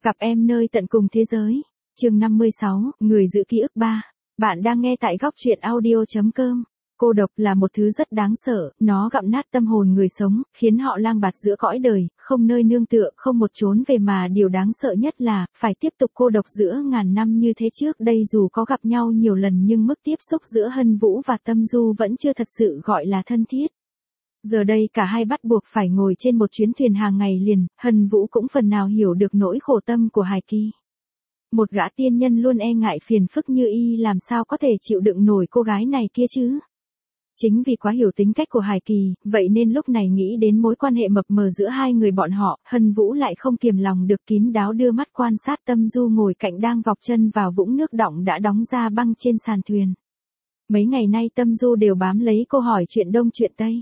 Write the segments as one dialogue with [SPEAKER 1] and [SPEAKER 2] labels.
[SPEAKER 1] Gặp em nơi tận cùng thế giới. Chương 56, người giữ ký ức 3. Bạn đang nghe tại góc truyện audio.com. Cô độc là một thứ rất đáng sợ, nó gặm nát tâm hồn người sống, khiến họ lang bạt giữa cõi đời, không nơi nương tựa, không một chốn về mà điều đáng sợ nhất là, phải tiếp tục cô độc giữa ngàn năm như thế. Trước đây dù có gặp nhau nhiều lần nhưng mức tiếp xúc giữa Hân Vũ và Tâm Du vẫn chưa thật sự gọi là thân thiết. Giờ đây cả hai bắt buộc phải ngồi trên một chuyến thuyền hàng ngày liền, Hân Vũ cũng phần nào hiểu được nỗi khổ tâm của Hải Kỳ. Một gã tiên nhân luôn e ngại phiền phức như y làm sao có thể chịu đựng nổi cô gái này kia chứ. Chính vì quá hiểu tính cách của Hải Kỳ, vậy nên lúc này nghĩ đến mối quan hệ mập mờ giữa hai người bọn họ, Hân Vũ lại không kiềm lòng được kín đáo đưa mắt quan sát Tâm Du ngồi cạnh đang vọc chân vào vũng nước đọng đã đóng ra băng trên sàn thuyền. Mấy ngày nay Tâm Du đều bám lấy cô hỏi chuyện đông chuyện tây.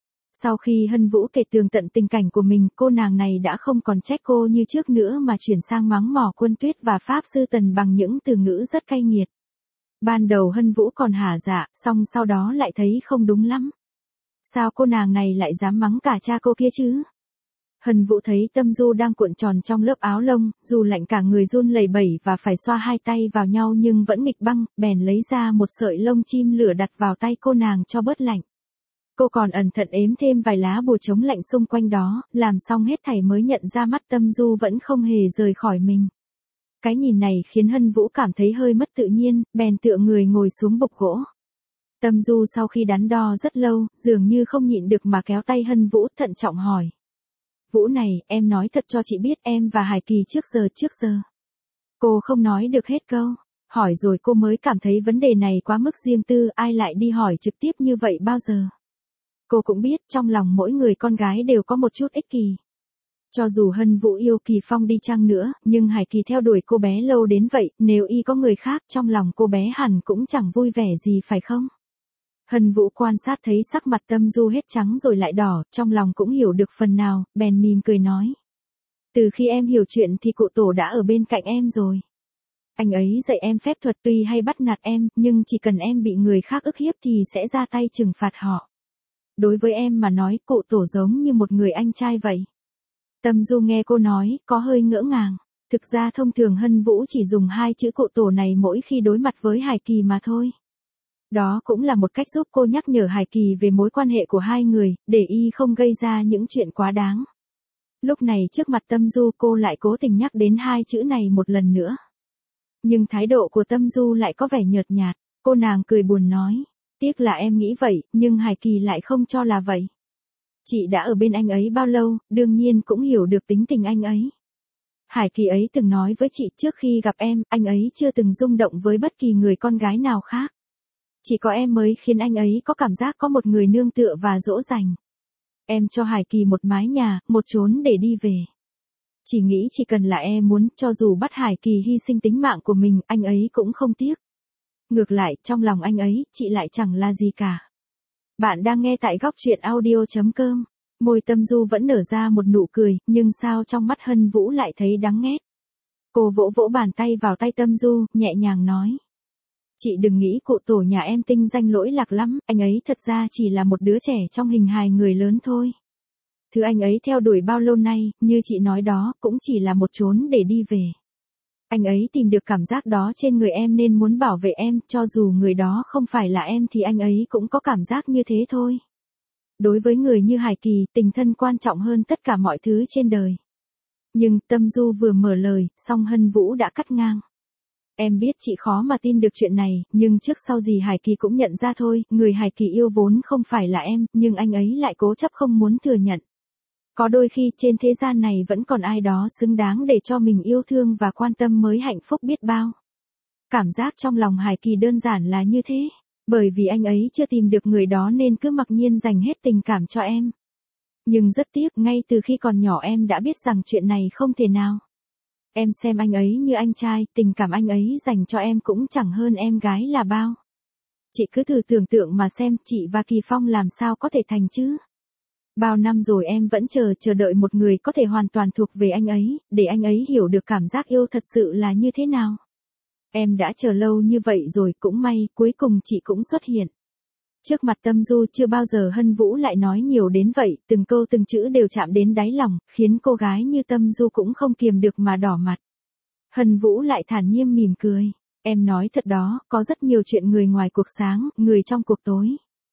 [SPEAKER 1] Sau khi Hân Vũ kể tường tận tình cảnh của mình, cô nàng này đã không còn trách cô như trước nữa mà chuyển sang mắng mỏ Quân Tuyết và Pháp Sư Tần bằng những từ ngữ rất cay nghiệt. Ban đầu Hân Vũ còn hả dạ, xong sau đó lại thấy không đúng lắm. Sao cô nàng này lại dám mắng cả cha cô kia chứ? Hân Vũ thấy Tâm Du đang cuộn tròn trong lớp áo lông, dù lạnh cả người run lẩy bẩy và phải xoa hai tay vào nhau nhưng vẫn nghịch băng, bèn lấy ra một sợi lông chim lửa đặt vào tay cô nàng cho bớt lạnh. Cô còn ẩn thận ếm thêm vài lá bùa chống lạnh xung quanh đó, làm xong hết thảy mới nhận ra mắt Tâm Du vẫn không hề rời khỏi mình. Cái nhìn này khiến Hân Vũ cảm thấy hơi mất tự nhiên, bèn tựa người ngồi xuống bục gỗ. Tâm Du sau khi đắn đo rất lâu, dường như không nhịn được mà kéo tay Hân Vũ thận trọng hỏi. Vũ này, em nói thật cho chị biết em và Hải Kỳ trước giờ. Cô không nói được hết câu. Hỏi rồi cô mới cảm thấy vấn đề này quá mức riêng tư, ai lại đi hỏi trực tiếp như vậy bao giờ. Cô cũng biết trong lòng mỗi người con gái đều có một chút ích kỷ. Cho dù Hân Vũ yêu Kỳ Phong đi chăng nữa, nhưng Hải Kỳ theo đuổi cô bé lâu đến vậy, nếu y có người khác trong lòng cô bé hẳn cũng chẳng vui vẻ gì phải không? Hân Vũ quan sát thấy sắc mặt Tâm Du hết trắng rồi lại đỏ, trong lòng cũng hiểu được phần nào, bèn mỉm cười nói. Từ khi em hiểu chuyện thì cụ tổ đã ở bên cạnh em rồi. Anh ấy dạy em phép thuật tuy hay bắt nạt em, nhưng chỉ cần em bị người khác ức hiếp thì sẽ ra tay trừng phạt họ. Đối với em mà nói, cụ tổ giống như một người anh trai vậy. Tâm Du nghe cô nói, có hơi ngỡ ngàng. Thực ra thông thường Hân Vũ chỉ dùng hai chữ cụ tổ này mỗi khi đối mặt với Hải Kỳ mà thôi. Đó cũng là một cách giúp cô nhắc nhở Hải Kỳ về mối quan hệ của hai người, để y không gây ra những chuyện quá đáng. Lúc này trước mặt Tâm Du cô lại cố tình nhắc đến hai chữ này một lần nữa. Nhưng thái độ của Tâm Du lại có vẻ nhợt nhạt, cô nàng cười buồn nói. Tiếc là em nghĩ vậy, nhưng Hải Kỳ lại không cho là vậy. Chị đã ở bên anh ấy bao lâu, đương nhiên cũng hiểu được tính tình anh ấy. Hải Kỳ ấy từng nói với chị trước khi gặp em, anh ấy chưa từng rung động với bất kỳ người con gái nào khác. Chỉ có em mới khiến anh ấy có cảm giác có một người nương tựa và dỗ dành. Em cho Hải Kỳ một mái nhà, một chốn để đi về. Chỉ nghĩ chỉ cần là em muốn, cho dù bắt Hải Kỳ hy sinh tính mạng của mình, anh ấy cũng không tiếc. Ngược lại, trong lòng anh ấy, chị lại chẳng là gì cả. Bạn đang nghe tại góc truyện audio.com. Môi Tâm Du vẫn nở ra một nụ cười, nhưng sao trong mắt Hân Vũ lại thấy đắng nghét. Cô vỗ vỗ bàn tay vào tay Tâm Du, nhẹ nhàng nói. Chị đừng nghĩ cụ tổ nhà em tinh danh lỗi lạc lắm, anh ấy thật ra chỉ là một đứa trẻ trong hình hài người lớn thôi. Thứ anh ấy theo đuổi bao lâu nay, như chị nói đó, cũng chỉ là một chốn để đi về. Anh ấy tìm được cảm giác đó trên người em nên muốn bảo vệ em, cho dù người đó không phải là em thì anh ấy cũng có cảm giác như thế thôi. Đối với người như Hải Kỳ, tình thân quan trọng hơn tất cả mọi thứ trên đời. Nhưng Tâm Du vừa mở lời, song Hân Vũ đã cắt ngang. Em biết chị khó mà tin được chuyện này, nhưng trước sau gì Hải Kỳ cũng nhận ra thôi, người Hải Kỳ yêu vốn không phải là em, nhưng anh ấy lại cố chấp không muốn thừa nhận. Có đôi khi trên thế gian này vẫn còn ai đó xứng đáng để cho mình yêu thương và quan tâm mới hạnh phúc biết bao. Cảm giác trong lòng Hải Kỳ đơn giản là như thế. Bởi vì anh ấy chưa tìm được người đó nên cứ mặc nhiên dành hết tình cảm cho em. Nhưng rất tiếc, ngay từ khi còn nhỏ em đã biết rằng chuyện này không thể nào. Em xem anh ấy như anh trai, tình cảm anh ấy dành cho em cũng chẳng hơn em gái là bao. Chị cứ thử tưởng tượng mà xem, chị và Kỳ Phong làm sao có thể thành chứ. Bao năm rồi em vẫn chờ đợi một người có thể hoàn toàn thuộc về anh ấy, để anh ấy hiểu được cảm giác yêu thật sự là như thế nào. Em đã chờ lâu như vậy rồi, cũng may, cuối cùng chị cũng xuất hiện. Trước mặt Tâm Du chưa bao giờ Hân Vũ lại nói nhiều đến vậy, từng câu từng chữ đều chạm đến đáy lòng, khiến cô gái như Tâm Du cũng không kiềm được mà đỏ mặt. Hân Vũ lại thản nhiên mỉm cười. Em nói thật đó, có rất nhiều chuyện người ngoài cuộc sáng, người trong cuộc tối.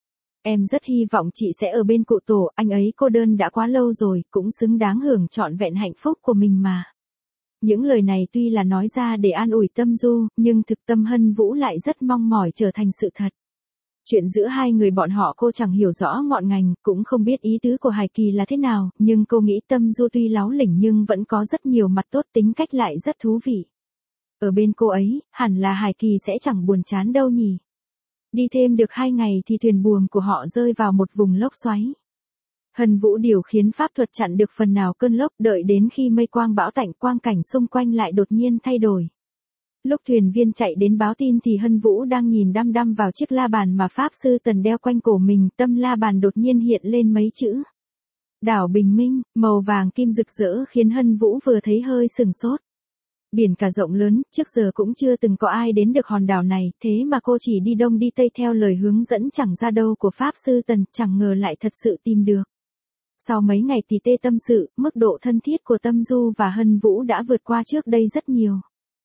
[SPEAKER 1] Em rất hy vọng chị sẽ ở bên cụ tổ, anh ấy cô đơn đã quá lâu rồi, cũng xứng đáng hưởng trọn vẹn hạnh phúc của mình mà. Những lời này tuy là nói ra để an ủi Tâm Du, nhưng thực tâm Hân Vũ lại rất mong mỏi trở thành sự thật. Chuyện giữa hai người bọn họ cô chẳng hiểu rõ ngọn ngành, cũng không biết ý tứ của Hải Kỳ là thế nào, nhưng cô nghĩ Tâm Du tuy láo lỉnh nhưng vẫn có rất nhiều mặt tốt, tính cách lại rất thú vị. Ở bên cô ấy, hẳn là Hải Kỳ sẽ chẳng buồn chán đâu nhỉ. Đi thêm được 2 ngày thì thuyền buồm của họ rơi vào một vùng lốc xoáy. Hân Vũ điều khiến pháp thuật chặn được phần nào cơn lốc, đợi đến khi mây quang bão tạnh, quang cảnh xung quanh lại đột nhiên thay đổi. Lúc thuyền viên chạy đến báo tin thì Hân Vũ đang nhìn đăm đăm vào chiếc la bàn mà Pháp Sư Tần đeo quanh cổ mình, tâm la bàn đột nhiên hiện lên mấy chữ. Đảo Bình Minh, màu vàng kim rực rỡ khiến Hân Vũ vừa thấy hơi sừng sốt. Biển cả rộng lớn, trước giờ cũng chưa từng có ai đến được hòn đảo này, thế mà cô chỉ đi đông đi tây theo lời hướng dẫn chẳng ra đâu của Pháp Sư Tần, chẳng ngờ lại thật sự tìm được. Sau mấy ngày tỉ tê tâm sự, mức độ thân thiết của Tâm Du và Hân Vũ đã vượt qua trước đây rất nhiều.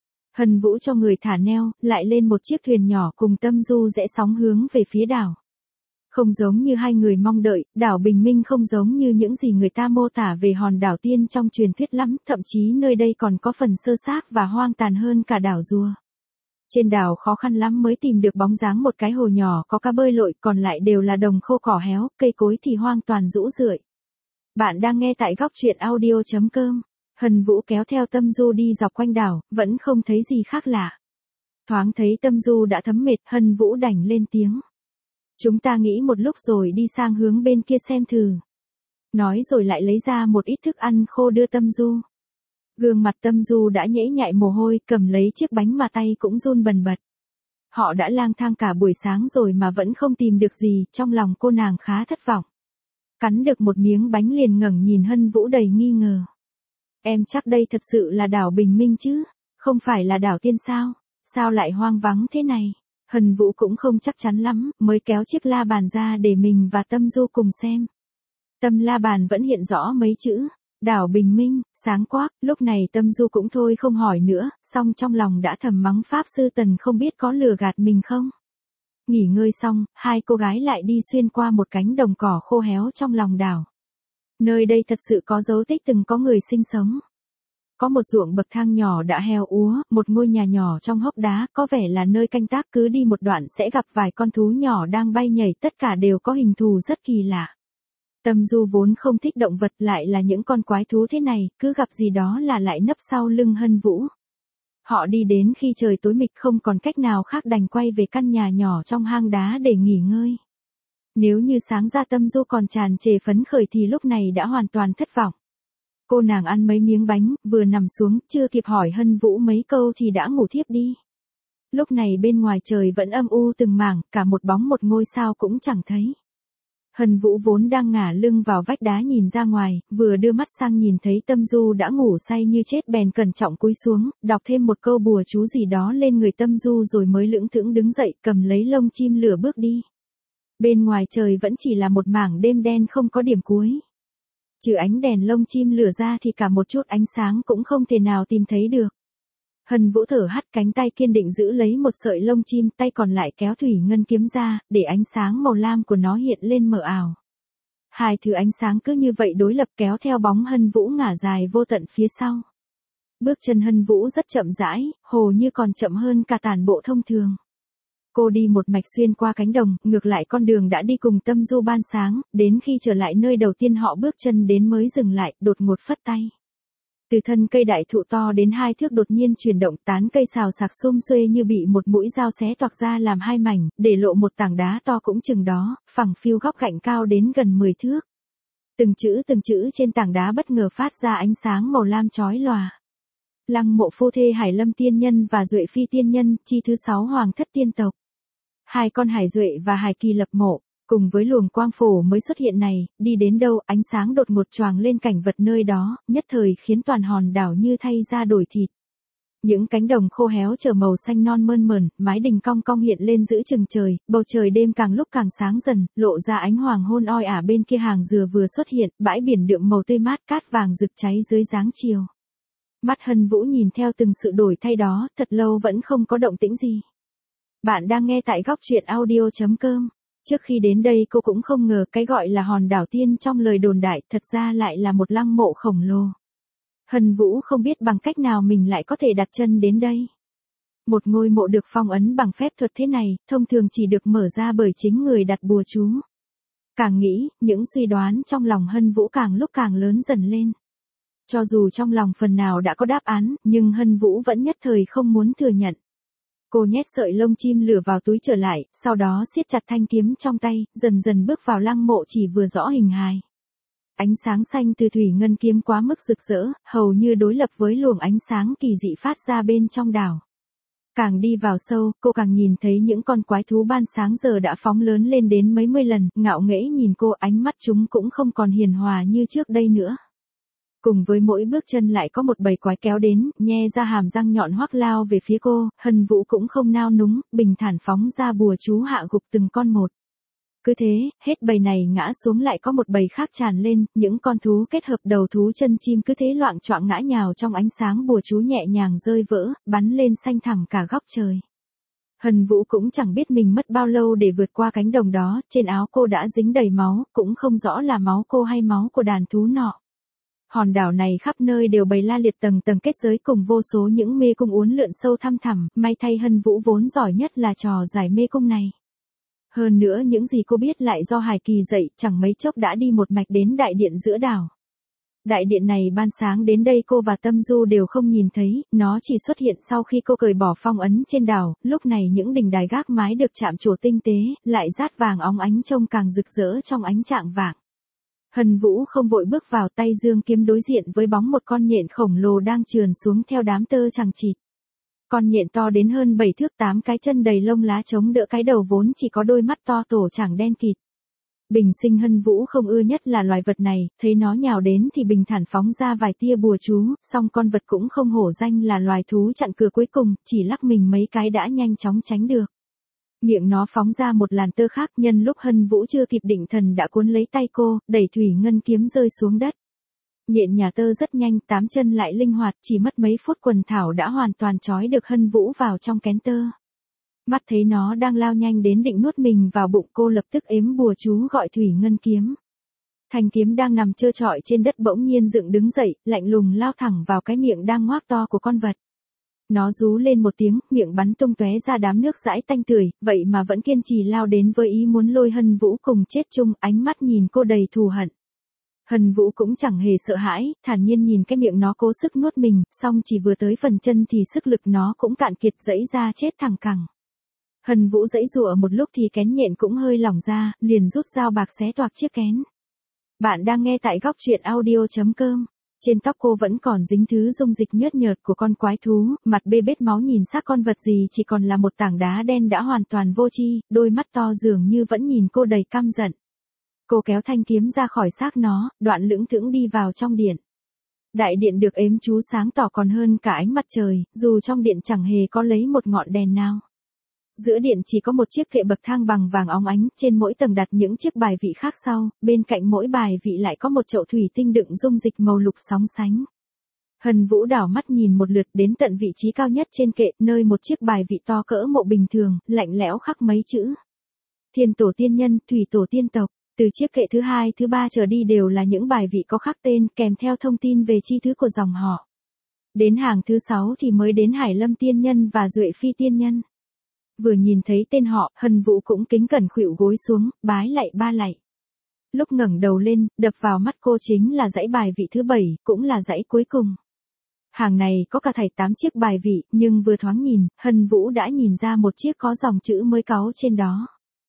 [SPEAKER 1] Hân Vũ cho người thả neo, lại lên một chiếc thuyền nhỏ cùng Tâm Du rẽ sóng hướng về phía đảo. Không giống như hai người mong đợi, đảo Bình Minh không giống như những gì người ta mô tả về hòn đảo tiên trong truyền thuyết lắm, thậm chí nơi đây còn có phần sơ xác và hoang tàn hơn cả đảo Rùa. Trên đảo khó khăn lắm mới tìm được bóng dáng một cái hồ nhỏ có cá bơi lội, còn lại đều là đồng khô cỏ héo, cây cối thì hoang toàn rũ rượi. Bạn đang nghe tại góc truyện audio.com. Hân Vũ kéo theo Tâm Du đi dọc quanh đảo, vẫn không thấy gì khác lạ. Thoáng thấy Tâm Du đã thấm mệt, Hân Vũ đành lên tiếng. Chúng ta nghĩ một lúc rồi đi sang hướng bên kia xem thử. Nói rồi lại lấy ra một ít thức ăn khô đưa Tâm Du. Gương mặt Tâm Du đã nhễ nhại mồ hôi, cầm lấy chiếc bánh mà tay cũng run bần bật. Họ đã lang thang cả buổi sáng rồi mà vẫn không tìm được gì, trong lòng cô nàng khá thất vọng. Cắn được một miếng bánh liền ngẩng nhìn Hân Vũ đầy nghi ngờ. Em chắc đây thật sự là đảo Bình Minh chứ, không phải là đảo tiên sao, sao lại hoang vắng thế này? Hân Vũ cũng không chắc chắn lắm, mới kéo chiếc la bàn ra để mình và Tâm Du cùng xem. Tâm la bàn vẫn hiện rõ mấy chữ, đảo Bình Minh, sáng quắc, lúc này Tâm Du cũng thôi không hỏi nữa, song trong lòng đã thầm mắng Pháp Sư Tần không biết có lừa gạt mình không. Nghỉ ngơi xong, hai cô gái lại đi xuyên qua một cánh đồng cỏ khô héo trong lòng đảo. Nơi đây thật sự có dấu tích từng có người sinh sống. Có một ruộng bậc thang nhỏ đã heo úa, một ngôi nhà nhỏ trong hốc đá, có vẻ là nơi canh tác, cứ đi một đoạn sẽ gặp vài con thú nhỏ đang bay nhảy, tất cả đều có hình thù rất kỳ lạ. Tâm Du vốn không thích động vật, lại là những con quái thú thế này, cứ gặp gì đó là lại nấp sau lưng Hân Vũ. Họ đi đến khi trời tối mịt, không còn cách nào khác đành quay về căn nhà nhỏ trong hang đá để nghỉ ngơi. Nếu như sáng ra Tâm Du còn tràn trề phấn khởi thì lúc này đã hoàn toàn thất vọng. Cô nàng ăn mấy miếng bánh, vừa nằm xuống, chưa kịp hỏi Hân Vũ mấy câu thì đã ngủ thiếp đi. Lúc này bên ngoài trời vẫn âm u từng mảng, cả một bóng một ngôi sao cũng chẳng thấy. Hân Vũ vốn đang ngả lưng vào vách đá nhìn ra ngoài, vừa đưa mắt sang nhìn thấy Tâm Du đã ngủ say như chết bèn cẩn trọng cúi xuống, đọc thêm một câu bùa chú gì đó lên người Tâm Du rồi mới lững thững đứng dậy, cầm lấy lông chim lửa bước đi. Bên ngoài trời vẫn chỉ là một mảng đêm đen không có điểm cuối. Trừ ánh đèn lông chim lửa ra thì cả một chút ánh sáng cũng không thể nào tìm thấy được. Hân Vũ thở hắt, cánh tay kiên định giữ lấy một sợi lông chim, tay còn lại kéo thủy ngân kiếm ra, để ánh sáng màu lam của nó hiện lên mờ ảo. Hai thứ ánh sáng cứ như vậy đối lập kéo theo bóng Hân Vũ ngả dài vô tận phía sau. Bước chân Hân Vũ rất chậm rãi, hồ như còn chậm hơn cả tản bộ thông thường. Cô đi một mạch xuyên qua cánh đồng, ngược lại con đường đã đi cùng Tâm Du ban sáng, đến khi trở lại nơi đầu tiên họ bước chân đến mới dừng lại, đột ngột phất tay. Từ thân cây đại thụ to đến 2 thước đột nhiên chuyển động, tán cây xào xạc xum xuê như bị một mũi dao xé toạc ra làm 2 mảnh, để lộ một tảng đá to cũng chừng đó, phẳng phiu góc cạnh cao đến gần 10 thước. Từng chữ trên tảng đá bất ngờ phát ra ánh sáng màu lam chói lòa. Lăng mộ phu thê Hải Lâm tiên nhân và Duệ Phi tiên nhân, chi thứ 6 hoàng thất tiên tộc. 2 con Hải Duệ và Hải Kỳ lập mộ, cùng với luồng quang phổ mới xuất hiện này, đi đến đâu ánh sáng đột ngột choàng lên cảnh vật nơi đó, nhất thời khiến toàn hòn đảo như thay da đổi thịt. Những cánh đồng khô héo trở màu xanh non mơn mởn, mái đình cong cong hiện lên giữa chừng trời, bầu trời đêm càng lúc càng sáng dần, lộ ra ánh hoàng hôn oi ả bên kia hàng dừa vừa xuất hiện, bãi biển đượm màu tươi mát cát vàng rực cháy dưới dáng chiều. Mắt Hân Vũ nhìn theo từng sự đổi thay đó, thật lâu vẫn không có động tĩnh gì. Bạn đang nghe tại góc truyện audio.com. Trước khi đến đây cô cũng không ngờ cái gọi là hòn đảo tiên trong lời đồn đại thật ra lại là một lăng mộ khổng lồ. Hân Vũ không biết bằng cách nào mình lại có thể đặt chân đến đây. Một ngôi mộ được phong ấn bằng phép thuật thế này, thông thường chỉ được mở ra bởi chính người đặt bùa chú. Càng nghĩ, những suy đoán trong lòng Hân Vũ càng lúc càng lớn dần lên. Cho dù trong lòng phần nào đã có đáp án, nhưng Hân Vũ vẫn nhất thời không muốn thừa nhận. Cô nhét sợi lông chim lửa vào túi trở lại, sau đó siết chặt thanh kiếm trong tay, dần dần bước vào lăng mộ chỉ vừa rõ hình hài. Ánh sáng xanh từ thủy ngân kiếm quá mức rực rỡ, hầu như đối lập với luồng ánh sáng kỳ dị phát ra bên trong đảo. Càng đi vào sâu, cô càng nhìn thấy những con quái thú ban sáng giờ đã phóng lớn lên đến mấy mươi lần, ngạo nghễ nhìn cô, ánh mắt chúng cũng không còn hiền hòa như trước đây nữa. Cùng với mỗi bước chân lại có một bầy quái kéo đến, nhe ra hàm răng nhọn hoắc lao về phía cô, Hân Vũ cũng không nao núng, bình thản phóng ra bùa chú hạ gục từng con một. Cứ thế, hết bầy này ngã xuống lại có một bầy khác tràn lên, những con thú kết hợp đầu thú chân chim cứ thế loạng choạng ngã nhào trong ánh sáng bùa chú nhẹ nhàng rơi vỡ, bắn lên xanh thẳm cả góc trời. Hân Vũ cũng chẳng biết mình mất bao lâu để vượt qua cánh đồng đó, trên áo cô đã dính đầy máu, cũng không rõ là máu cô hay máu của đàn thú nọ. Hòn đảo này khắp nơi đều bày la liệt tầng tầng kết giới cùng vô số những mê cung uốn lượn sâu thăm thẳm, may thay Hân Vũ vốn giỏi nhất là trò giải mê cung này. Hơn nữa những gì cô biết lại do Hải Kỳ dạy, chẳng mấy chốc đã đi một mạch đến đại điện giữa đảo. Đại điện này ban sáng đến đây cô và Tâm Du đều không nhìn thấy, nó chỉ xuất hiện sau khi cô cởi bỏ phong ấn trên đảo, lúc này những đình đài gác mái được chạm trổ tinh tế, lại rát vàng óng ánh trông càng rực rỡ trong ánh trạng vàng. Hân Vũ không vội bước vào, tay dương kiếm đối diện với bóng một con nhện khổng lồ đang trườn xuống theo đám tơ chằng chịt. Con nhện to đến hơn 7 thước 8 cái chân đầy lông lá chống đỡ cái đầu vốn chỉ có đôi mắt to tổ chẳng đen kịt. Bình sinh Hân Vũ không ưa nhất là loài vật này, thấy nó nhào đến thì bình thản phóng ra vài tia bùa chú, song con vật cũng không hổ danh là loài thú chặn cửa cuối cùng, chỉ lắc mình mấy cái đã nhanh chóng tránh được. Miệng nó phóng ra một làn tơ khác, nhân lúc Hân Vũ chưa kịp định thần đã cuốn lấy tay cô, đẩy thủy ngân kiếm rơi xuống đất. Nhện nhà tơ rất nhanh, 8 chân lại linh hoạt, chỉ mất mấy phút quần thảo đã hoàn toàn trói được Hân Vũ vào trong kén tơ. Mắt thấy nó đang lao nhanh đến định nuốt mình vào bụng, cô lập tức ếm bùa chú gọi thủy ngân kiếm. Thanh kiếm đang nằm trơ trọi trên đất bỗng nhiên dựng đứng dậy, lạnh lùng lao thẳng vào cái miệng đang ngoác to của con vật. Nó rú lên một tiếng, miệng bắn tung tóe ra đám nước dãi tanh tưởi, vậy mà vẫn kiên trì lao đến với ý muốn lôi Hân Vũ cùng chết chung, ánh mắt nhìn cô đầy thù hận. Hân Vũ cũng chẳng hề sợ hãi, thản nhiên nhìn cái miệng nó cố sức nuốt mình, song chỉ vừa tới phần chân thì sức lực nó cũng cạn kiệt, giãy ra chết thẳng cẳng. Hân Vũ giãy giụa một lúc thì kén nhện cũng hơi lỏng ra, liền rút dao bạc xé toạc chiếc kén. Bạn đang nghe tại góc truyện audio.com. Trên tóc cô vẫn còn dính thứ dung dịch nhớt nhợt của con quái thú, mặt bê bết máu nhìn xác con vật gì chỉ còn là một tảng đá đen đã hoàn toàn vô tri, đôi mắt to dường như vẫn nhìn cô đầy căm giận. Cô kéo thanh kiếm ra khỏi xác nó, đoạn lững thững đi vào trong điện. Đại điện được ếm chú sáng tỏ còn hơn cả ánh mặt trời, dù trong điện chẳng hề có lấy một ngọn đèn nào. Giữa điện chỉ có một chiếc kệ bậc thang bằng vàng óng ánh, trên mỗi tầng đặt những chiếc bài vị khác sau, bên cạnh mỗi bài vị lại có một chậu thủy tinh đựng dung dịch màu lục sóng sánh. Hân Vũ đảo mắt nhìn một lượt đến tận vị trí cao nhất trên kệ, nơi một chiếc bài vị to cỡ mộ bình thường, lạnh lẽo khắc mấy chữ. Thiên tổ tiên nhân, thủy tổ tiên tộc. Từ chiếc kệ thứ 2, thứ 3 trở đi đều là những bài vị có khắc tên, kèm theo thông tin về chi thứ của dòng họ. Đến hàng thứ 6 thì mới đến Hải Lâm tiên nhân và Duệ Phi tiên nhân. Vừa nhìn thấy tên họ, Hân Vũ cũng kính cẩn khuỵu gối xuống, bái lạy 3 lạy. Lúc ngẩng đầu lên, đập vào mắt cô chính là dãy bài vị thứ 7, cũng là dãy cuối cùng. Hàng này có cả thảy 8 chiếc bài vị, nhưng vừa thoáng nhìn, Hân Vũ đã nhìn ra một chiếc có dòng chữ mới cáu trên đó.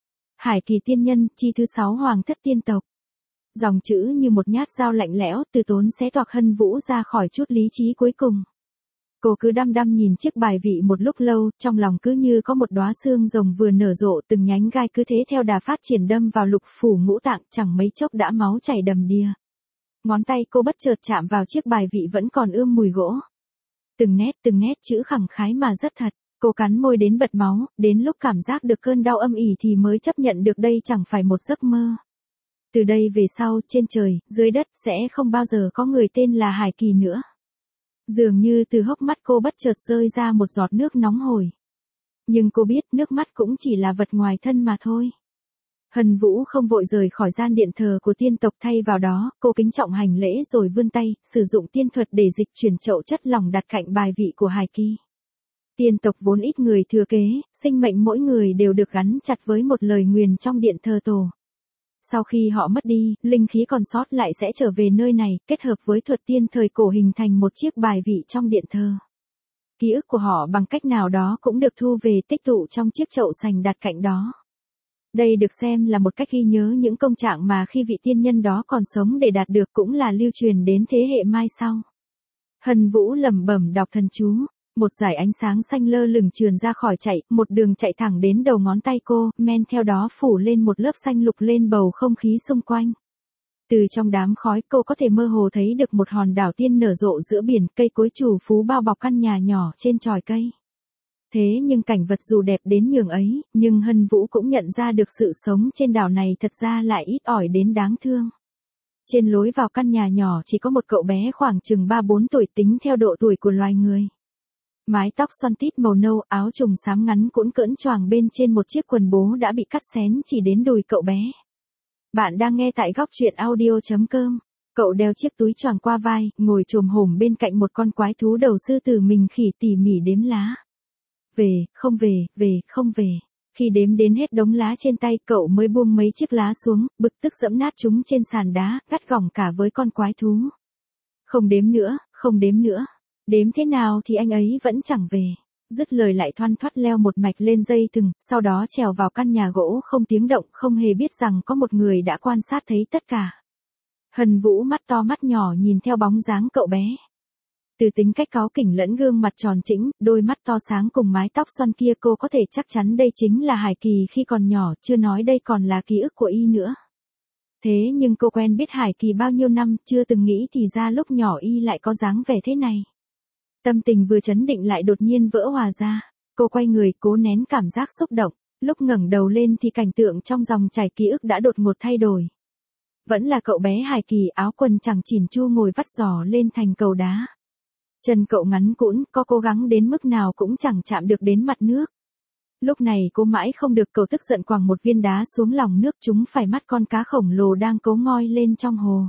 [SPEAKER 1] Hải Kỳ tiên nhân, chi thứ 6 hoàng thất tiên tộc. Dòng chữ như một nhát dao lạnh lẽo, từ tốn xé toạc Hân Vũ ra khỏi chút lý trí cuối cùng. Cô cứ đăm đăm nhìn chiếc bài vị một lúc lâu, trong lòng cứ như có một đóa xương rồng vừa nở rộ, từng nhánh gai cứ thế theo đà phát triển đâm vào lục phủ ngũ tạng, chẳng mấy chốc đã máu chảy đầm đìa. Ngón tay cô bất chợt chạm vào chiếc bài vị vẫn còn ươm mùi gỗ. từng nét chữ khẳng khái mà rất thật. Cô cắn môi đến bật máu, đến lúc cảm giác được cơn đau âm ỉ thì mới chấp nhận được đây chẳng phải một giấc mơ. Từ đây về sau, trên trời, dưới đất sẽ không bao giờ có người tên là Hải Kỳ nữa. Dường như từ hốc mắt cô bất chợt rơi ra một giọt nước nóng hổi. Nhưng cô biết nước mắt cũng chỉ là vật ngoài thân mà thôi. Hân Vũ không vội rời khỏi gian điện thờ của tiên tộc, thay vào đó, cô kính trọng hành lễ rồi vươn tay, sử dụng tiên thuật để dịch chuyển chậu chất lỏng đặt cạnh bài vị của Hải Kỳ. Tiên tộc vốn ít người thừa kế, sinh mệnh mỗi người đều được gắn chặt với một lời nguyền trong điện thờ tổ. Sau khi họ mất đi, linh khí còn sót lại sẽ trở về nơi này, kết hợp với thuật tiên thời cổ hình thành một chiếc bài vị trong điện thờ. Ký ức của họ bằng cách nào đó cũng được thu về tích tụ trong chiếc chậu sành đặt cạnh đó. Đây được xem là một cách ghi nhớ những công trạng mà khi vị tiên nhân đó còn sống để đạt được, cũng là lưu truyền đến thế hệ mai sau. Hân Vũ lẩm bẩm đọc thần chú, một dải ánh sáng xanh lơ lửng trườn ra khỏi chạy, một đường chạy thẳng đến đầu ngón tay cô, men theo đó phủ lên một lớp xanh lục lên bầu không khí xung quanh. Từ trong đám khói cô có thể mơ hồ thấy được một hòn đảo tiên nở rộ giữa biển, cây cối trù phú bao bọc căn nhà nhỏ trên chòi cây. Thế nhưng cảnh vật dù đẹp đến nhường ấy, nhưng Hân Vũ cũng nhận ra được sự sống trên đảo này thật ra lại ít ỏi đến đáng thương. Trên lối vào căn nhà nhỏ chỉ có một cậu bé khoảng chừng 3-4 tuổi tính theo độ tuổi của loài người. Mái tóc xoăn tít màu nâu, áo trùng xám ngắn cũn cỡn choàng bên trên một chiếc quần bố đã bị cắt xén chỉ đến đùi cậu bé. Bạn đang nghe tại góc truyện audio.com. Cậu đeo chiếc túi choàng qua vai, ngồi chồm hổm bên cạnh một con quái thú đầu sư tử mình khỉ tỉ mỉ đếm lá. Về, không về, về, không về. Khi đếm đến hết đống lá trên tay, cậu mới buông mấy chiếc lá xuống, bực tức giẫm nát chúng trên sàn đá, gắt gỏng cả với con quái thú. Không đếm nữa, không đếm nữa. Đếm thế nào thì anh ấy vẫn chẳng về. Dứt lời lại thoăn thoắt leo một mạch lên dây thừng, sau đó trèo vào căn nhà gỗ không tiếng động, không hề biết rằng có một người đã quan sát thấy tất cả. Hân Vũ mắt to mắt nhỏ nhìn theo bóng dáng cậu bé. Từ tính cách cáu kỉnh lẫn gương mặt tròn trĩnh, đôi mắt to sáng cùng mái tóc xoăn kia, cô có thể chắc chắn đây chính là Hải Kỳ khi còn nhỏ, chưa nói đây còn là ký ức của y nữa. Thế nhưng cô quen biết Hải Kỳ bao nhiêu năm, chưa từng nghĩ thì ra lúc nhỏ y lại có dáng vẻ thế này. Tâm tình vừa chấn định lại đột nhiên vỡ hòa ra. Cô quay người, cố nén cảm giác xúc động. Lúc ngẩng đầu lên thì cảnh tượng trong dòng chảy ký ức đã đột ngột thay đổi. Vẫn là cậu bé Hải Kỳ, áo quần chẳng chỉn chu ngồi vắt giò lên thành cầu đá. Chân cậu ngắn cũn, có cố gắng đến mức nào cũng chẳng chạm được đến mặt nước. Lúc này cô mãi không được, cậu tức giận quẳng một viên đá xuống lòng nước, chúng phải mắt con cá khổng lồ đang cố ngoi lên trong hồ.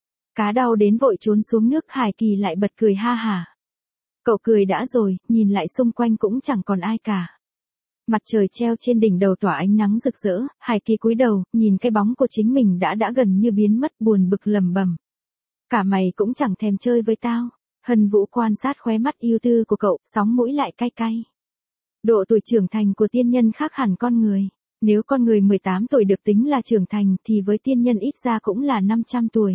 [SPEAKER 1] Cá đau đến vội trốn xuống nước, Hải Kỳ lại bật cười ha hả. Cậu cười đã rồi, nhìn lại xung quanh cũng chẳng còn ai cả. Mặt trời treo trên đỉnh đầu tỏa ánh nắng rực rỡ, Hải Kỳ cúi đầu, nhìn cái bóng của chính mình đã gần như biến mất, buồn bực lẩm bẩm. Cả mày cũng chẳng thèm chơi với tao. Hân Vũ quan sát khóe mắt yêu tư của cậu, sóng mũi lại cay cay. Độ tuổi trưởng thành của tiên nhân khác hẳn con người. Nếu con người 18 tuổi được tính là trưởng thành thì với tiên nhân ít ra cũng là 500 tuổi.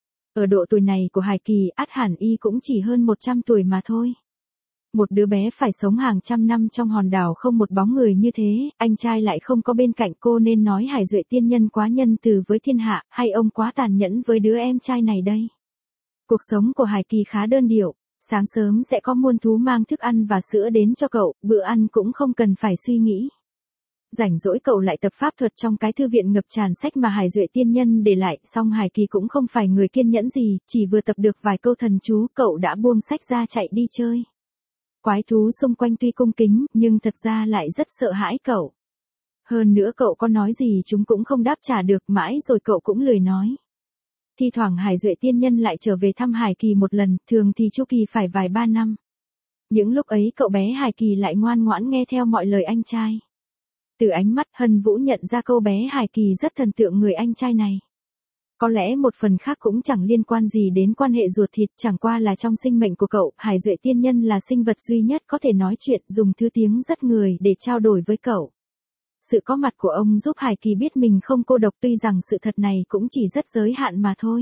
[SPEAKER 1] Ở độ tuổi này của Hải Kỳ, ắt hẳn y cũng chỉ hơn 100 tuổi mà thôi. Một đứa bé phải sống hàng trăm năm trong hòn đảo không một bóng người như thế, anh trai lại không có bên cạnh, cô nên nói Hải Duệ tiên nhân quá nhân từ với thiên hạ, hay ông quá tàn nhẫn với đứa em trai này đây? Cuộc sống của Hải Kỳ khá đơn điệu, sáng sớm sẽ có muôn thú mang thức ăn và sữa đến cho cậu, bữa ăn cũng không cần phải suy nghĩ. Rảnh rỗi cậu lại tập pháp thuật trong cái thư viện ngập tràn sách mà Hải Duệ tiên nhân để lại, song Hải Kỳ cũng không phải người kiên nhẫn gì, chỉ vừa tập được vài câu thần chú, cậu đã buông sách ra chạy đi chơi. Quái thú xung quanh tuy cung kính, nhưng thật ra lại rất sợ hãi cậu. Hơn nữa cậu có nói gì chúng cũng không đáp trả được, mãi rồi cậu cũng lười nói. Thi thoảng Hải Duệ tiên nhân lại trở về thăm Hải Kỳ một lần, thường thì chu kỳ phải vài 3 năm. Những lúc ấy cậu bé Hải Kỳ lại ngoan ngoãn nghe theo mọi lời anh trai. Từ ánh mắt, Hân Vũ nhận ra cô bé Hải Kỳ rất thần tượng người anh trai này. Có lẽ một phần khác cũng chẳng liên quan gì đến quan hệ ruột thịt, chẳng qua là trong sinh mệnh của cậu, Hải Duệ tiên nhân là sinh vật duy nhất có thể nói chuyện, dùng thứ tiếng rất người để trao đổi với cậu. Sự có mặt của ông giúp Hải Kỳ biết mình không cô độc, tuy rằng sự thật này cũng chỉ rất giới hạn mà thôi.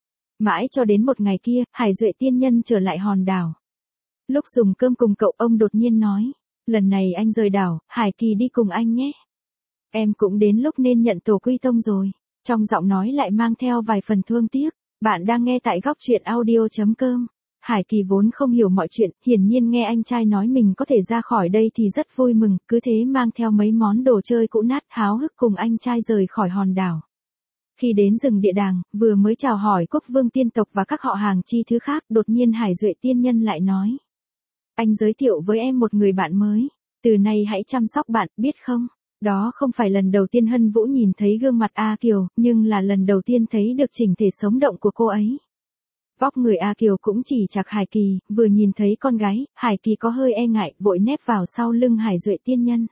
[SPEAKER 1] Mãi cho đến một ngày kia, Hải Duệ tiên nhân trở lại hòn đảo. Lúc dùng cơm cùng cậu, ông đột nhiên nói, lần này anh rời đảo, Hải Kỳ đi cùng anh nhé. Em cũng đến lúc nên nhận tổ quy tông rồi. Trong giọng nói lại mang theo vài phần thương tiếc. Bạn đang nghe tại góc truyện audio.com. Hải Kỳ vốn không hiểu mọi chuyện, hiển nhiên nghe anh trai nói mình có thể ra khỏi đây thì rất vui mừng, cứ thế mang theo mấy món đồ chơi cũ nát háo hức cùng anh trai rời khỏi hòn đảo. Khi đến rừng địa đàng, vừa mới chào hỏi quốc vương tiên tộc và các họ hàng chi thứ khác, đột nhiên Hải Duệ tiên nhân lại nói. Anh giới thiệu với em một người bạn mới, từ nay hãy chăm sóc bạn, biết không? Đó không phải lần đầu tiên Hân Vũ nhìn thấy gương mặt A Kiều, nhưng là lần đầu tiên thấy được chỉnh thể sống động của cô ấy. Vóc người A Kiều cũng chỉ chạc Hải Kỳ, vừa nhìn thấy con gái, Hải Kỳ có hơi e ngại, vội nép vào sau lưng Hải Duệ tiên nhân.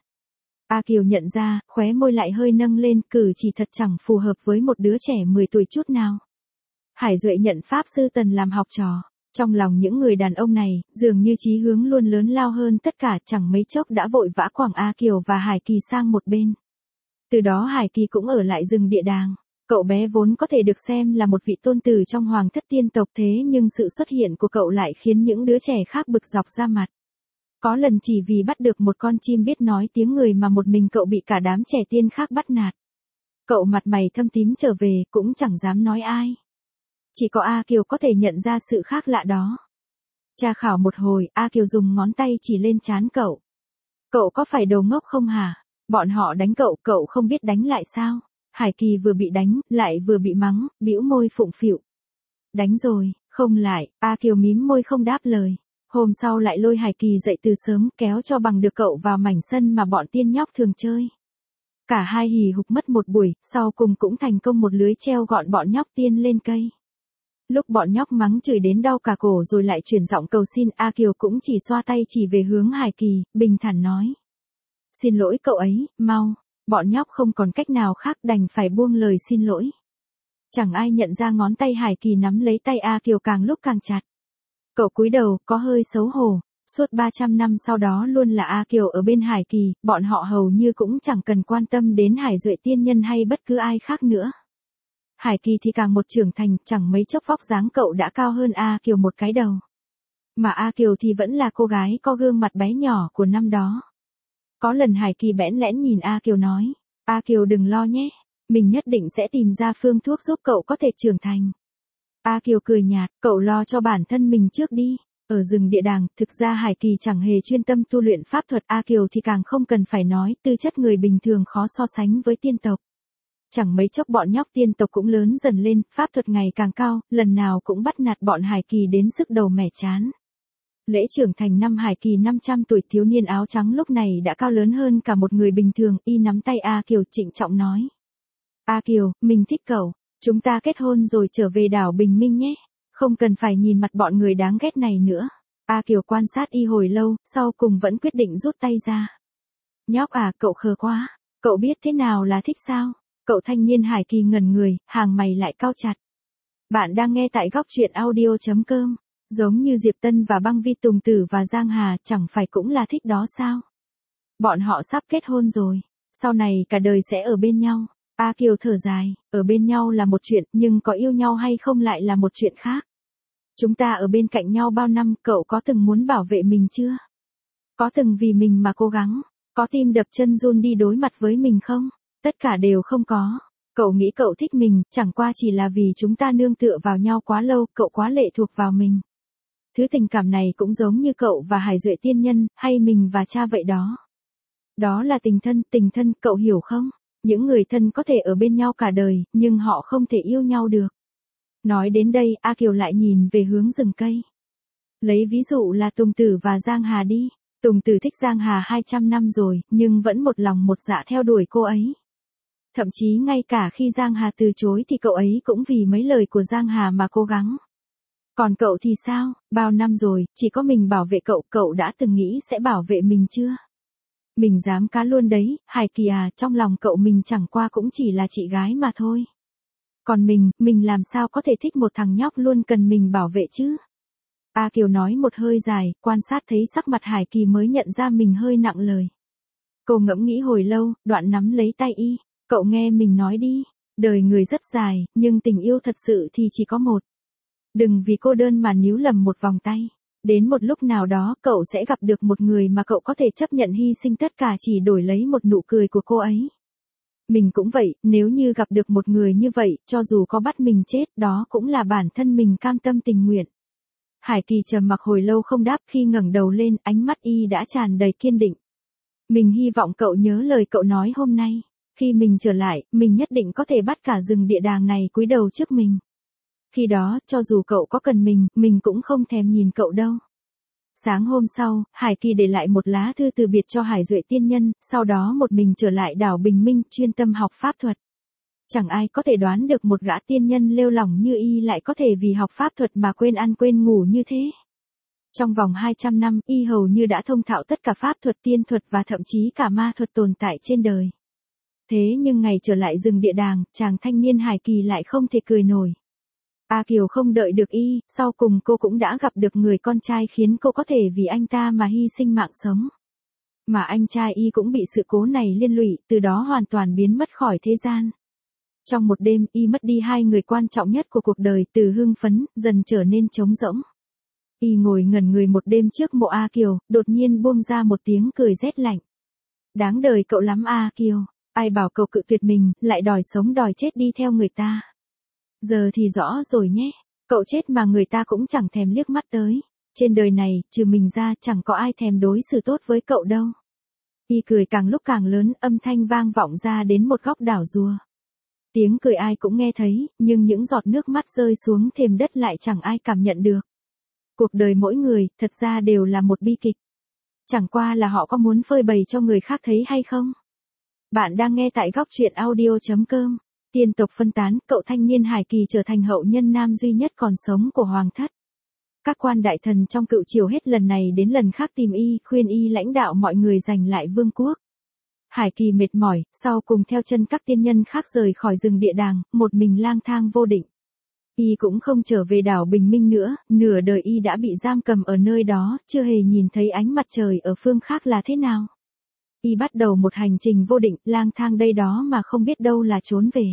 [SPEAKER 1] A Kiều nhận ra, khóe môi lại hơi nâng lên, cử chỉ thật chẳng phù hợp với một đứa trẻ 10 tuổi chút nào. Hải Duệ nhận Pháp Sư Tần làm học trò. Trong lòng những người đàn ông này, dường như chí hướng luôn lớn lao hơn tất cả, chẳng mấy chốc đã vội vã quẳng A Kiều và Hải Kỳ sang một bên. Từ đó Hải Kỳ cũng ở lại rừng địa đàng. Cậu bé vốn có thể được xem là một vị tôn tử trong hoàng thất tiên tộc, thế nhưng sự xuất hiện của cậu lại khiến những đứa trẻ khác bực dọc ra mặt. Có lần chỉ vì bắt được một con chim biết nói tiếng người mà một mình cậu bị cả đám trẻ tiên khác bắt nạt. Cậu mặt mày thâm tím trở về, cũng chẳng dám nói ai. Chỉ có A Kiều có thể nhận ra sự khác lạ đó. Tra khảo một hồi, A Kiều dùng ngón tay chỉ lên trán cậu. Cậu có phải đồ ngốc không hả? Bọn họ đánh cậu, cậu không biết đánh lại sao? Hải Kỳ vừa bị đánh, lại vừa bị mắng, bĩu môi phụng phịu. Đánh rồi, không lại, A Kiều mím môi không đáp lời. Hôm sau lại lôi Hải Kỳ dậy từ sớm, kéo cho bằng được cậu vào mảnh sân mà bọn tiên nhóc thường chơi. Cả hai hì hục mất một buổi, sau cùng cũng thành công một lưới treo gọn bọn nhóc tiên lên cây. Lúc bọn nhóc mắng chửi đến đau cả cổ rồi lại chuyển giọng cầu xin, A Kiều cũng chỉ xoa tay chỉ về hướng Hải Kỳ, bình thản nói. Xin lỗi cậu ấy, mau. Bọn nhóc không còn cách nào khác đành phải buông lời xin lỗi. Chẳng ai nhận ra ngón tay Hải Kỳ nắm lấy tay A Kiều càng lúc càng chặt. Cậu cúi đầu, có hơi xấu hổ. Suốt 300 năm sau đó luôn là A Kiều ở bên Hải Kỳ, bọn họ hầu như cũng chẳng cần quan tâm đến Hải Duệ tiên nhân hay bất cứ ai khác nữa. Hải Kỳ thì càng một trưởng thành, chẳng mấy chốc vóc dáng cậu đã cao hơn A Kiều một cái đầu. Mà A Kiều thì vẫn là cô gái có gương mặt bé nhỏ của năm đó. Có lần Hải Kỳ bẽn lẽn nhìn A Kiều nói, A Kiều đừng lo nhé, mình nhất định sẽ tìm ra phương thuốc giúp cậu có thể trưởng thành. A Kiều cười nhạt, cậu lo cho bản thân mình trước đi. Ở rừng địa đàng, thực ra Hải Kỳ chẳng hề chuyên tâm tu luyện pháp thuật, A Kiều thì càng không cần phải nói, tư chất người bình thường khó so sánh với tiên tộc. Chẳng mấy chốc bọn nhóc tiên tộc cũng lớn dần lên, pháp thuật ngày càng cao, lần nào cũng bắt nạt bọn Hải Kỳ đến sức đầu mẻ chán. Lễ trưởng thành năm Hải Kỳ 500 tuổi, thiếu niên áo trắng lúc này đã cao lớn hơn cả một người bình thường, y nắm tay A Kiều trịnh trọng nói. A Kiều, mình thích cậu, chúng ta kết hôn rồi trở về đảo Bình Minh nhé, không cần phải nhìn mặt bọn người đáng ghét này nữa. A Kiều quan sát y hồi lâu, sau cùng vẫn quyết định rút tay ra. Nhóc à, cậu khờ quá, cậu biết thế nào là thích sao? Cậu thanh niên Hải Kỳ ngẩn người, hàng mày lại cau chặt. Bạn đang nghe tại góc truyện audio.com. Giống như Diệp Tân và Băng Vi, Tùng Tử và Giang Hà, chẳng phải cũng là thích đó sao? Bọn họ sắp kết hôn rồi, sau này cả đời sẽ ở bên nhau. A Kiều thở dài, ở bên nhau là một chuyện, nhưng có yêu nhau hay không lại là một chuyện khác. Chúng ta ở bên cạnh nhau bao năm, cậu có từng muốn bảo vệ mình chưa? Có từng vì mình mà cố gắng, có tim đập chân run đi đối mặt với mình không? Tất cả đều không có. Cậu nghĩ cậu thích mình, chẳng qua chỉ là vì chúng ta nương tựa vào nhau quá lâu, cậu quá lệ thuộc vào mình. Thứ tình cảm này cũng giống như cậu và Hải Duệ tiên nhân, hay mình và cha vậy đó. Đó là tình thân, cậu hiểu không? Những người thân có thể ở bên nhau cả đời, nhưng họ không thể yêu nhau được. Nói đến đây, A Kiều lại nhìn về hướng rừng cây. Lấy ví dụ là Tùng Tử và Giang Hà đi. Tùng Tử thích Giang Hà 200 năm rồi, nhưng vẫn một lòng một dạ theo đuổi cô ấy. Thậm chí ngay cả khi Giang Hà từ chối thì cậu ấy cũng vì mấy lời của Giang Hà mà cố gắng. Còn cậu thì sao, bao năm rồi, chỉ có mình bảo vệ cậu, cậu đã từng nghĩ sẽ bảo vệ mình chưa? Mình dám cá luôn đấy, Hải Kỳ à, trong lòng cậu mình chẳng qua cũng chỉ là chị gái mà thôi. Còn mình làm sao có thể thích một thằng nhóc luôn cần mình bảo vệ chứ? A Kiều nói một hơi dài, quan sát thấy sắc mặt Hải Kỳ mới nhận ra mình hơi nặng lời. Cô ngẫm nghĩ hồi lâu, đoạn nắm lấy tay y, cậu nghe mình nói đi, đời người rất dài, nhưng tình yêu thật sự thì chỉ có một. Đừng vì cô đơn mà níu lầm một vòng tay. Đến một lúc nào đó cậu sẽ gặp được một người mà cậu có thể chấp nhận hy sinh tất cả chỉ đổi lấy một nụ cười của cô ấy. Mình cũng vậy, nếu như gặp được một người như vậy, cho dù có bắt mình chết, đó cũng là bản thân mình cam tâm tình nguyện. Hải Kỳ trầm mặc hồi lâu không đáp, khi ngẩng đầu lên, ánh mắt y đã tràn đầy kiên định. Mình hy vọng cậu nhớ lời cậu nói hôm nay. Khi mình trở lại, mình nhất định có thể bắt cả rừng địa đàng này cúi đầu trước mình. Khi đó, cho dù cậu có cần mình cũng không thèm nhìn cậu đâu. Sáng hôm sau, Hải Kỳ để lại một lá thư từ biệt cho Hải Duệ tiên nhân, sau đó một mình trở lại đảo Bình Minh, chuyên tâm học pháp thuật. Chẳng ai có thể đoán được một gã tiên nhân lêu lỏng như y lại có thể vì học pháp thuật mà quên ăn quên ngủ như thế. Trong vòng 200 năm, y hầu như đã thông thạo tất cả pháp thuật, tiên thuật và thậm chí cả ma thuật tồn tại trên đời. Thế nhưng ngày trở lại rừng địa đàng, chàng thanh niên Hải Kỳ lại không thể cười nổi. A Kiều không đợi được y, sau cùng cô cũng đã gặp được người con trai khiến cô có thể vì anh ta mà hy sinh mạng sống. Mà anh trai y cũng bị sự cố này liên lụy, từ đó hoàn toàn biến mất khỏi thế gian. Trong một đêm, y mất đi hai người quan trọng nhất của cuộc đời, từ hưng phấn, dần trở nên trống rỗng. Y ngồi ngẩn người một đêm trước mộ A Kiều, đột nhiên buông ra một tiếng cười rét lạnh. Đáng đời cậu lắm A Kiều, ai bảo cậu cự tuyệt mình, lại đòi sống đòi chết đi theo người ta. Giờ thì rõ rồi nhé, cậu chết mà người ta cũng chẳng thèm liếc mắt tới. Trên đời này, trừ mình ra chẳng có ai thèm đối xử tốt với cậu đâu. Y cười càng lúc càng lớn, âm thanh vang vọng ra đến một góc đảo rùa. Tiếng cười ai cũng nghe thấy, nhưng những giọt nước mắt rơi xuống thềm đất lại chẳng ai cảm nhận được. Cuộc đời mỗi người, thật ra đều là một bi kịch. Chẳng qua là họ có muốn phơi bày cho người khác thấy hay không? Bạn đang nghe tại góc truyện audio.com. Tiên tộc phân tán, cậu thanh niên Hải Kỳ trở thành hậu nhân nam duy nhất còn sống của hoàng thất. Các quan đại thần trong cựu triều hết lần này đến lần khác tìm y, khuyên y lãnh đạo mọi người giành lại vương quốc. Hải Kỳ mệt mỏi, sau cùng theo chân các tiên nhân khác rời khỏi rừng địa đàng, một mình lang thang vô định. Y cũng không trở về đảo Bình Minh nữa, nửa đời y đã bị giam cầm ở nơi đó, chưa hề nhìn thấy ánh mặt trời ở phương khác là thế nào. Y bắt đầu một hành trình vô định, lang thang đây đó mà không biết đâu là trốn về.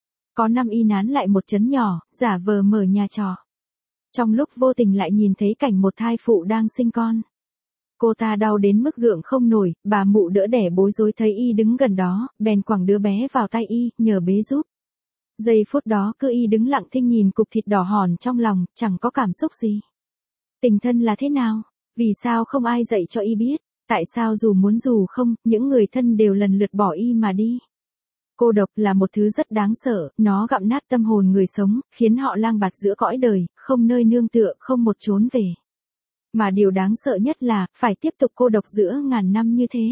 [SPEAKER 1] Có năm y nán lại một trấn nhỏ, giả vờ mở nhà trọ. Trong lúc vô tình lại nhìn thấy cảnh một thai phụ đang sinh con. Cô ta đau đến mức gượng không nổi, bà mụ đỡ đẻ bối rối thấy y đứng gần đó, bèn quẳng đứa bé vào tay y, nhờ bế giúp. Giây phút đó cứ y đứng lặng thinh nhìn cục thịt đỏ hòn trong lòng, chẳng có cảm xúc gì. Tình thân là thế nào? Vì sao không ai dạy cho y biết? Tại sao dù muốn dù không, những người thân đều lần lượt bỏ y mà đi? Cô độc là một thứ rất đáng sợ, nó gặm nát tâm hồn người sống, khiến họ lang bạt giữa cõi đời, không nơi nương tựa, không một chốn về. Mà điều đáng sợ nhất là, phải tiếp tục cô độc giữa ngàn năm như thế.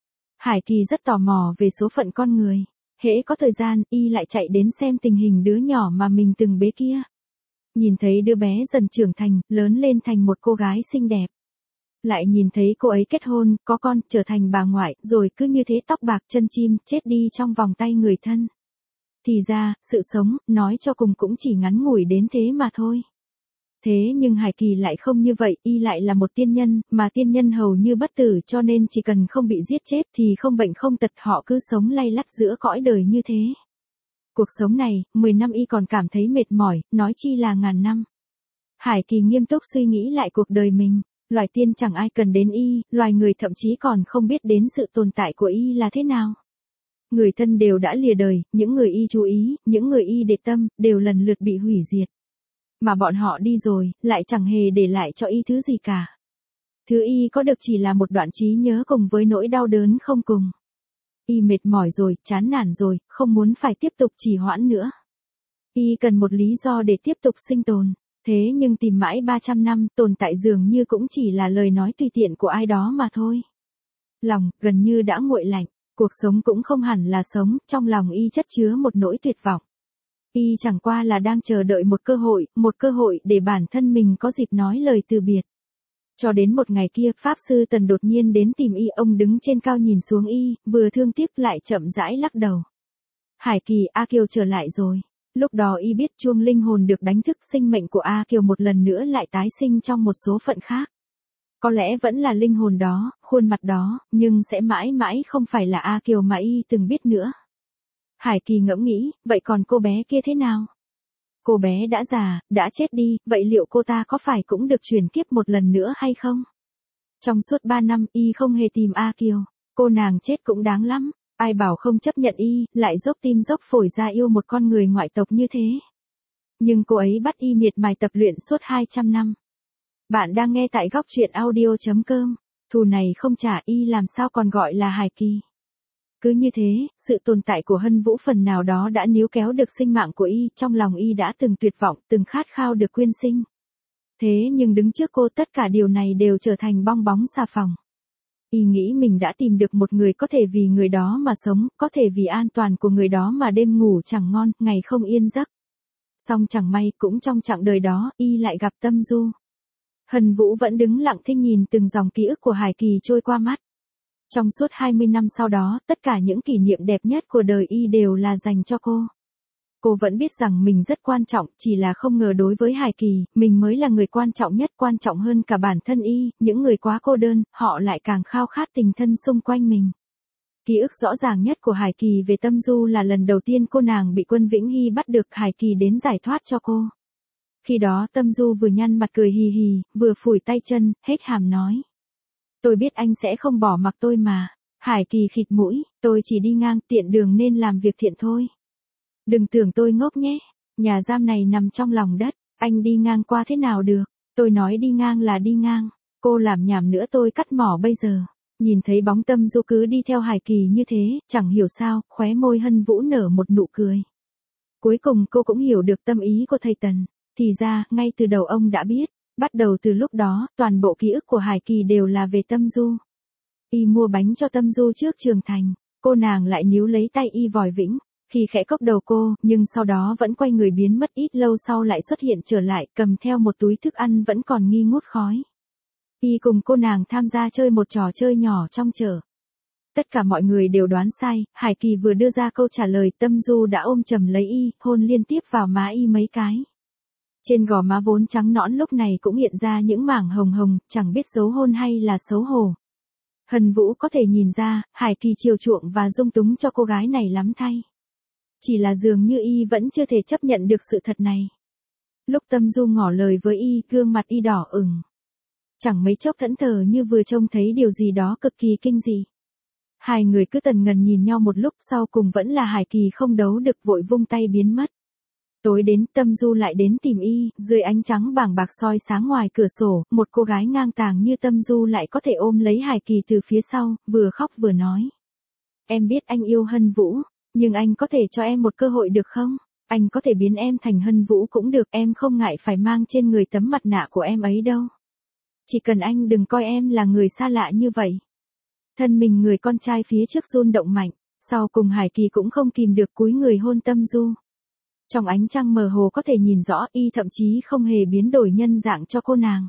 [SPEAKER 1] Hải Kỳ rất tò mò về số phận con người. Hễ có thời gian, y lại chạy đến xem tình hình đứa nhỏ mà mình từng bế kia. Nhìn thấy đứa bé dần trưởng thành, lớn lên thành một cô gái xinh đẹp. Lại nhìn thấy cô ấy kết hôn, có con, trở thành bà ngoại, rồi cứ như thế tóc bạc chân chim, chết đi trong vòng tay người thân. Thì ra, sự sống, nói cho cùng cũng chỉ ngắn ngủi đến thế mà thôi. Thế nhưng Hải Kỳ lại không như vậy, y lại là một tiên nhân, mà tiên nhân hầu như bất tử cho nên chỉ cần không bị giết chết thì không bệnh không tật họ cứ sống lay lắt giữa cõi đời như thế. Cuộc sống này, 10 năm y còn cảm thấy mệt mỏi, nói chi là ngàn năm. Hải Kỳ nghiêm túc suy nghĩ lại cuộc đời mình, loài tiên chẳng ai cần đến y, loài người thậm chí còn không biết đến sự tồn tại của y là thế nào. Người thân đều đã lìa đời, những người y chú ý, những người y để tâm, đều lần lượt bị hủy diệt. Mà bọn họ đi rồi, lại chẳng hề để lại cho y thứ gì cả. Thứ y có được chỉ là một đoạn trí nhớ cùng với nỗi đau đớn không cùng. Y mệt mỏi rồi, chán nản rồi, không muốn phải tiếp tục trì hoãn nữa. Y cần một lý do để tiếp tục sinh tồn. Thế nhưng tìm mãi 300 năm, tồn tại dường như cũng chỉ là lời nói tùy tiện của ai đó mà thôi. Lòng, gần như đã nguội lạnh. Cuộc sống cũng không hẳn là sống, trong lòng y chất chứa một nỗi tuyệt vọng. Y chẳng qua là đang chờ đợi một cơ hội để bản thân mình có dịp nói lời từ biệt. Cho đến một ngày kia, Pháp Sư Tần đột nhiên đến tìm y, ông đứng trên cao nhìn xuống y, vừa thương tiếc lại chậm rãi lắc đầu. Hải Kỳ, A Kiều trở lại rồi. Lúc đó y biết chuông linh hồn được đánh thức, sinh mệnh của A Kiều một lần nữa lại tái sinh trong một số phận khác. Có lẽ vẫn là linh hồn đó, khuôn mặt đó, nhưng sẽ mãi mãi không phải là A Kiều mà y từng biết nữa. Hải Kỳ ngẫm nghĩ, vậy còn cô bé kia thế nào? Cô bé đã già, đã chết đi, vậy liệu cô ta có phải cũng được chuyển kiếp một lần nữa hay không? Trong suốt 3 năm, y không hề tìm A Kiều. Cô nàng chết cũng đáng lắm. Ai bảo không chấp nhận y, lại dốc tim dốc phổi ra yêu một con người ngoại tộc như thế. Nhưng cô ấy bắt y miệt mài tập luyện suốt 200 năm. Bạn đang nghe tại góc truyện audio.com. Thù này không trả y làm sao còn gọi là hài kỳ. Cứ như thế, sự tồn tại của Hân Vũ phần nào đó đã níu kéo được sinh mạng của y, trong lòng y đã từng tuyệt vọng, từng khát khao được quyên sinh. Thế nhưng đứng trước cô tất cả điều này đều trở thành bong bóng xà phòng. Y nghĩ mình đã tìm được một người có thể vì người đó mà sống, có thể vì an toàn của người đó mà đêm ngủ chẳng ngon, ngày không yên giấc. Song chẳng may cũng trong chặng đời đó, y lại gặp Tâm Du. Hân Vũ vẫn đứng lặng thinh nhìn từng dòng ký ức của Hải Kỳ trôi qua mắt. Trong suốt 20 năm sau đó, tất cả những kỷ niệm đẹp nhất của đời y đều là dành cho cô. Cô vẫn biết rằng mình rất quan trọng, chỉ là không ngờ đối với Hải Kỳ, mình mới là người quan trọng nhất, quan trọng hơn cả bản thân y, những người quá cô đơn, họ lại càng khao khát tình thân xung quanh mình. Ký ức rõ ràng nhất của Hải Kỳ về Tâm Du là lần đầu tiên cô nàng bị Quân Vĩnh Hy bắt được, Hải Kỳ đến giải thoát cho cô. Khi đó Tâm Du vừa nhăn mặt cười hì hì, vừa phủi tay chân, hết hàm nói. Tôi biết anh sẽ không bỏ mặc tôi mà. Hải Kỳ khịt mũi, tôi chỉ đi ngang tiện đường nên làm việc thiện thôi. Đừng tưởng tôi ngốc nhé, nhà giam này nằm trong lòng đất, anh đi ngang qua thế nào được, tôi nói đi ngang là đi ngang, cô làm nhảm nữa tôi cắt mỏ bây giờ. Nhìn thấy bóng Tâm Du cứ đi theo Hải Kỳ như thế, chẳng hiểu sao, khóe môi Hân Vũ nở một nụ cười. Cuối cùng cô cũng hiểu được tâm ý của thầy Tần, thì ra, ngay từ đầu ông đã biết, bắt đầu từ lúc đó, toàn bộ ký ức của Hải Kỳ đều là về Tâm Du. Y mua bánh cho Tâm Du trước trường thành, cô nàng lại níu lấy tay y vòi vĩnh, khi khẽ cốc đầu cô, nhưng sau đó vẫn quay người biến mất, ít lâu sau lại xuất hiện trở lại, cầm theo một túi thức ăn vẫn còn nghi ngút khói. Y cùng cô nàng tham gia chơi một trò chơi nhỏ trong chợ. Tất cả mọi người đều đoán sai, Hải Kỳ vừa đưa ra câu trả lời, Tâm Du đã ôm chầm lấy y, hôn liên tiếp vào má y mấy cái. Trên gò má vốn trắng nõn lúc này cũng hiện ra những mảng hồng hồng, chẳng biết xấu hôn hay là xấu hổ. Hân Vũ có thể nhìn ra, Hải Kỳ chiều chuộng và dung túng cho cô gái này lắm thay. Chỉ là dường như y vẫn chưa thể chấp nhận được sự thật này. Lúc Tâm Du ngỏ lời với y, gương mặt y đỏ ửng. Chẳng mấy chốc thẫn thờ như vừa trông thấy điều gì đó cực kỳ kinh dị. Hai người cứ tần ngần nhìn nhau một lúc, sau cùng vẫn là Hải Kỳ không đấu được vội vung tay biến mất. Tối đến Tâm Du lại đến tìm y, dưới ánh trắng bảng bạc soi sáng ngoài cửa sổ, một cô gái ngang tàng như Tâm Du lại có thể ôm lấy Hải Kỳ từ phía sau, vừa khóc vừa nói. Em biết anh yêu Hân Vũ, nhưng anh có thể cho em một cơ hội được không? Anh có thể biến em thành Hân Vũ cũng được, em không ngại phải mang trên người tấm mặt nạ của em ấy đâu. Chỉ cần anh đừng coi em là người xa lạ như vậy. Thân mình người con trai phía trước run động mạnh, sau cùng Hải Kỳ cũng không kìm được cúi người hôn Tâm Du. Trong ánh trăng mờ hồ có thể nhìn rõ y thậm chí không hề biến đổi nhân dạng cho cô nàng.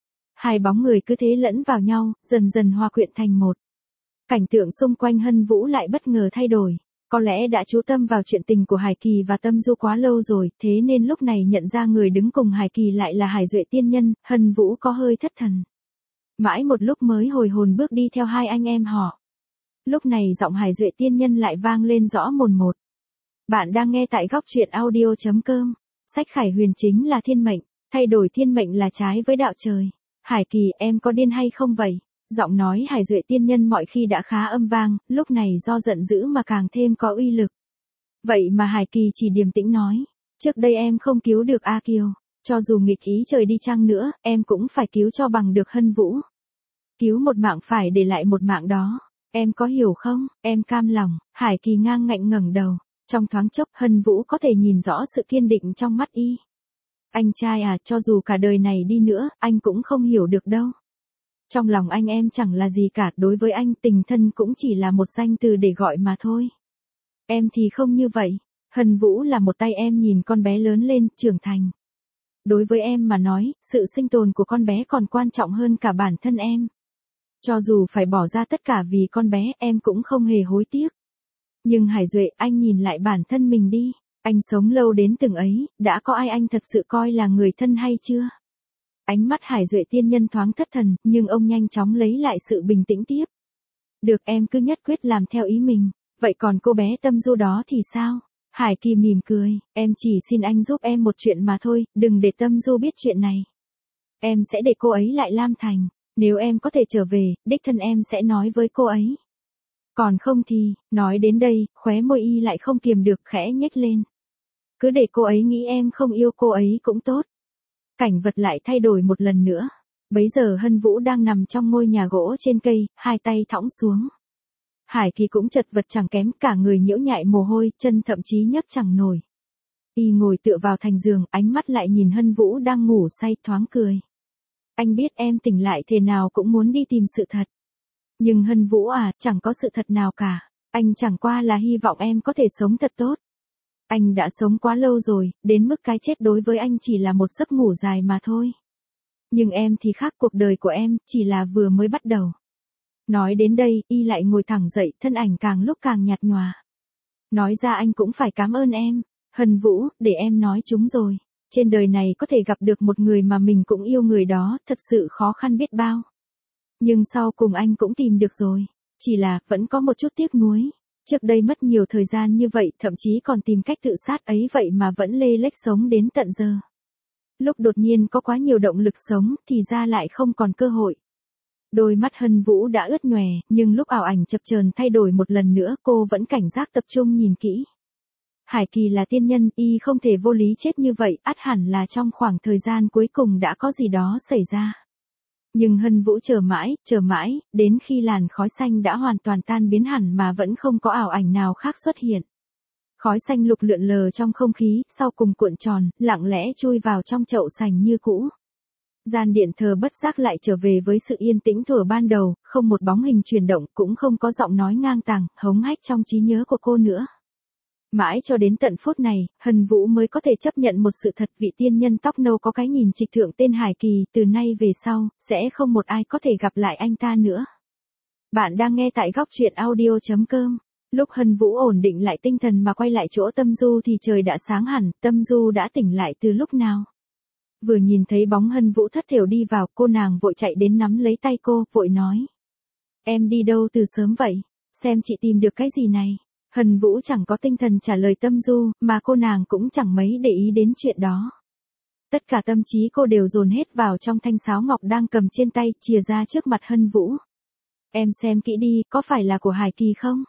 [SPEAKER 1] Hai bóng người cứ thế lẫn vào nhau, dần dần hòa quyện thành một. Cảnh tượng xung quanh Hân Vũ lại bất ngờ thay đổi. Có lẽ đã chú tâm vào chuyện tình của Hải Kỳ và Tâm Du quá lâu rồi, thế nên lúc này nhận ra người đứng cùng Hải Kỳ lại là Hải Duệ tiên nhân, Hân Vũ có hơi thất thần. Mãi một lúc mới hồi hồn bước đi theo hai anh em họ. Lúc này giọng Hải Duệ tiên nhân lại vang lên rõ mồn một. Bạn đang nghe tại góc truyện audio.com. Sách Khải Huyền chính là thiên mệnh, thay đổi thiên mệnh là trái với đạo trời. Hải Kỳ, em có điên hay không vậy? Giọng nói Hải Duệ tiên nhân mọi khi đã khá âm vang, lúc này do giận dữ mà càng thêm có uy lực. Vậy mà Hải Kỳ chỉ điềm tĩnh nói, trước đây em không cứu được A Kiều, cho dù nghịch ý trời đi chăng nữa, em cũng phải cứu cho bằng được Hân Vũ. Cứu một mạng phải để lại một mạng đó, em có hiểu không? Em cam lòng. Hải Kỳ ngang ngạnh ngẩng đầu, trong thoáng chốc Hân Vũ có thể nhìn rõ sự kiên định trong mắt y. Anh trai à, cho dù cả đời này đi nữa, anh cũng không hiểu được đâu. Trong lòng anh em chẳng là gì cả, đối với anh tình thân cũng chỉ là một danh từ để gọi mà thôi. Em thì không như vậy, Hân Vũ là một tay em nhìn con bé lớn lên, trưởng thành. Đối với em mà nói, sự sinh tồn của con bé còn quan trọng hơn cả bản thân em. Cho dù phải bỏ ra tất cả vì con bé, em cũng không hề hối tiếc. Nhưng Hải Duệ, anh nhìn lại bản thân mình đi, anh sống lâu đến từng ấy, đã có ai anh thật sự coi là người thân hay chưa? Ánh mắt Hải Duệ tiên nhân thoáng thất thần, nhưng ông nhanh chóng lấy lại sự bình tĩnh tiếp. Được, em cứ nhất quyết làm theo ý mình, vậy còn cô bé Tâm Du đó thì sao? Hải Kỳ mỉm cười, em chỉ xin anh giúp em một chuyện mà thôi, đừng để Tâm Du biết chuyện này. Em sẽ để cô ấy lại Lam Thành, nếu em có thể trở về, đích thân em sẽ nói với cô ấy. Còn không thì, nói đến đây, khóe môi y lại không kiềm được khẽ nhếch lên. Cứ để cô ấy nghĩ em không yêu cô ấy cũng tốt. Cảnh vật lại thay đổi một lần nữa. Bấy giờ Hân Vũ đang nằm trong ngôi nhà gỗ trên cây, hai tay thõng xuống. Hải Kỳ cũng chật vật chẳng kém, cả người nhiễu nhại mồ hôi, chân thậm chí nhấc chẳng nổi. Y ngồi tựa vào thành giường, ánh mắt lại nhìn Hân Vũ đang ngủ say, thoáng cười. Anh biết em tỉnh lại thế nào cũng muốn đi tìm sự thật. Nhưng Hân Vũ à, chẳng có sự thật nào cả. Anh chẳng qua là hy vọng em có thể sống thật tốt. Anh đã sống quá lâu rồi, đến mức cái chết đối với anh chỉ là một giấc ngủ dài mà thôi. Nhưng em thì khác, cuộc đời của em chỉ là vừa mới bắt đầu. Nói đến đây, y lại ngồi thẳng dậy, thân ảnh càng lúc càng nhạt nhòa. Nói ra anh cũng phải cảm ơn em. Hân Vũ, để em nói chúng rồi. Trên đời này có thể gặp được một người mà mình cũng yêu người đó, thật sự khó khăn biết bao. Nhưng sau cùng anh cũng tìm được rồi. Chỉ là, vẫn có một chút tiếc nuối. Trước đây mất nhiều thời gian như vậy, thậm chí còn tìm cách tự sát ấy vậy mà vẫn lê lếch sống đến tận giờ. Lúc đột nhiên có quá nhiều động lực sống, thì ra lại không còn cơ hội. Đôi mắt Hân Vũ đã ướt nhòe, nhưng lúc ảo ảnh chập chờn thay đổi một lần nữa, cô vẫn cảnh giác tập trung nhìn kỹ. Hải Kỳ là tiên nhân, y không thể vô lý chết như vậy, ắt hẳn là trong khoảng thời gian cuối cùng đã có gì đó xảy ra. Nhưng Hân Vũ chờ mãi, đến khi làn khói xanh đã hoàn toàn tan biến hẳn mà vẫn không có ảo ảnh nào khác xuất hiện. Khói xanh lục lượn lờ trong không khí, sau cùng cuộn tròn, lặng lẽ chui vào trong chậu sành như cũ. Gian điện thờ bất giác lại trở về với sự yên tĩnh thuở ban đầu, không một bóng hình chuyển động, cũng không có giọng nói ngang tàng, hống hách trong trí nhớ của cô nữa. Mãi cho đến tận phút này, Hân Vũ mới có thể chấp nhận một sự thật, vị tiên nhân tóc nâu có cái nhìn trịch thượng tên Hải Kỳ, từ nay về sau, sẽ không một ai có thể gặp lại anh ta nữa. Bạn đang nghe tại góc truyện audio.com. Lúc Hân Vũ ổn định lại tinh thần mà quay lại chỗ Tâm Du thì trời đã sáng hẳn, Tâm Du đã tỉnh lại từ lúc nào. Vừa nhìn thấy bóng Hân Vũ thất thểu đi vào, cô nàng vội chạy đến nắm lấy tay cô, vội nói. Em đi đâu từ sớm vậy? Xem chị tìm được cái gì này? Hân Vũ chẳng có tinh thần trả lời Tâm Du, mà cô nàng cũng chẳng mấy để ý đến chuyện đó. Tất cả tâm trí cô đều dồn hết vào trong thanh sáo ngọc đang cầm trên tay, chìa ra trước mặt Hân Vũ. Em xem kỹ đi, có phải là của Hải Kỳ không?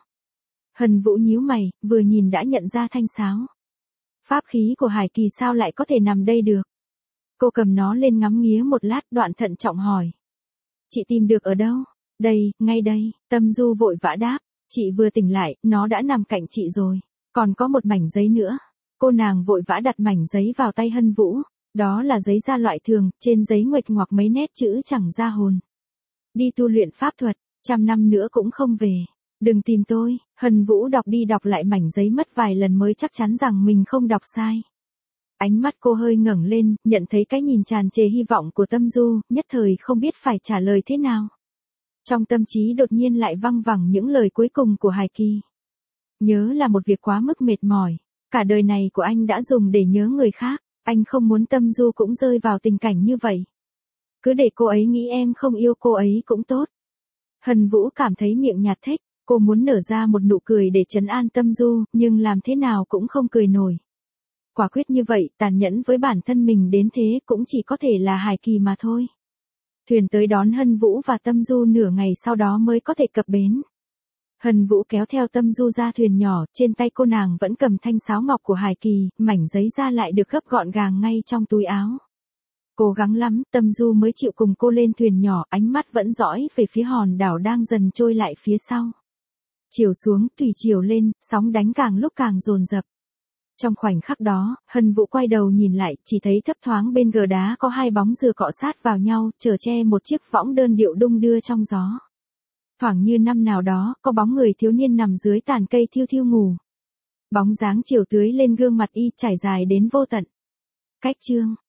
[SPEAKER 1] Hân Vũ nhíu mày, vừa nhìn đã nhận ra thanh sáo. Pháp khí của Hải Kỳ sao lại có thể nằm đây được? Cô cầm nó lên ngắm nghía một lát, đoạn thận trọng hỏi. Chị tìm được ở đâu? Đây, ngay đây. Tâm Du vội vã đáp. Chị vừa tỉnh lại, nó đã nằm cạnh chị rồi. Còn có một mảnh giấy nữa. Cô nàng vội vã đặt mảnh giấy vào tay Hân Vũ. Đó là giấy da loại thường, trên giấy nguệch ngoạc mấy nét chữ chẳng ra hồn. Đi tu luyện pháp thuật, 100 năm nữa cũng không về. Đừng tìm tôi. Hân Vũ đọc đi đọc lại mảnh giấy mất vài lần mới chắc chắn rằng mình không đọc sai. Ánh mắt cô hơi ngẩng lên, nhận thấy cái nhìn tràn trề hy vọng của Tâm Du, nhất thời không biết phải trả lời thế nào. Trong tâm trí đột nhiên lại văng vẳng những lời cuối cùng của Hải Kỳ. Nhớ là một việc quá mức mệt mỏi. Cả đời này của anh đã dùng để nhớ người khác. Anh không muốn Tâm Du cũng rơi vào tình cảnh như vậy. Cứ để cô ấy nghĩ em không yêu cô ấy cũng tốt. Hân Vũ cảm thấy miệng nhạt thích. Cô muốn nở ra một nụ cười để trấn an Tâm Du, nhưng làm thế nào cũng không cười nổi. Quả quyết như vậy, tàn nhẫn với bản thân mình đến thế cũng chỉ có thể là Hải Kỳ mà thôi. Thuyền tới đón Hân Vũ và Tâm Du nửa ngày sau đó mới có thể cập bến. Hân Vũ kéo theo Tâm Du ra thuyền nhỏ, trên tay cô nàng vẫn cầm thanh sáo ngọc của Hải Kỳ, mảnh giấy da lại được gấp gọn gàng ngay trong túi áo. Cố gắng lắm, Tâm Du mới chịu cùng cô lên thuyền nhỏ, ánh mắt vẫn dõi về phía hòn đảo đang dần trôi lại phía sau. Chiều xuống, thủy chiều lên, sóng đánh càng lúc càng dồn dập. Trong khoảnh khắc đó, Hân Vũ quay đầu nhìn lại, chỉ thấy thấp thoáng bên gờ đá có hai bóng dừa cọ sát vào nhau, chở che một chiếc võng đơn điệu đung đưa trong gió. Thoảng như năm nào đó, có bóng người thiếu niên nằm dưới tàn cây thiêu thiêu ngủ. Bóng dáng chiều tưới lên gương mặt y trải dài đến vô tận. Cách chương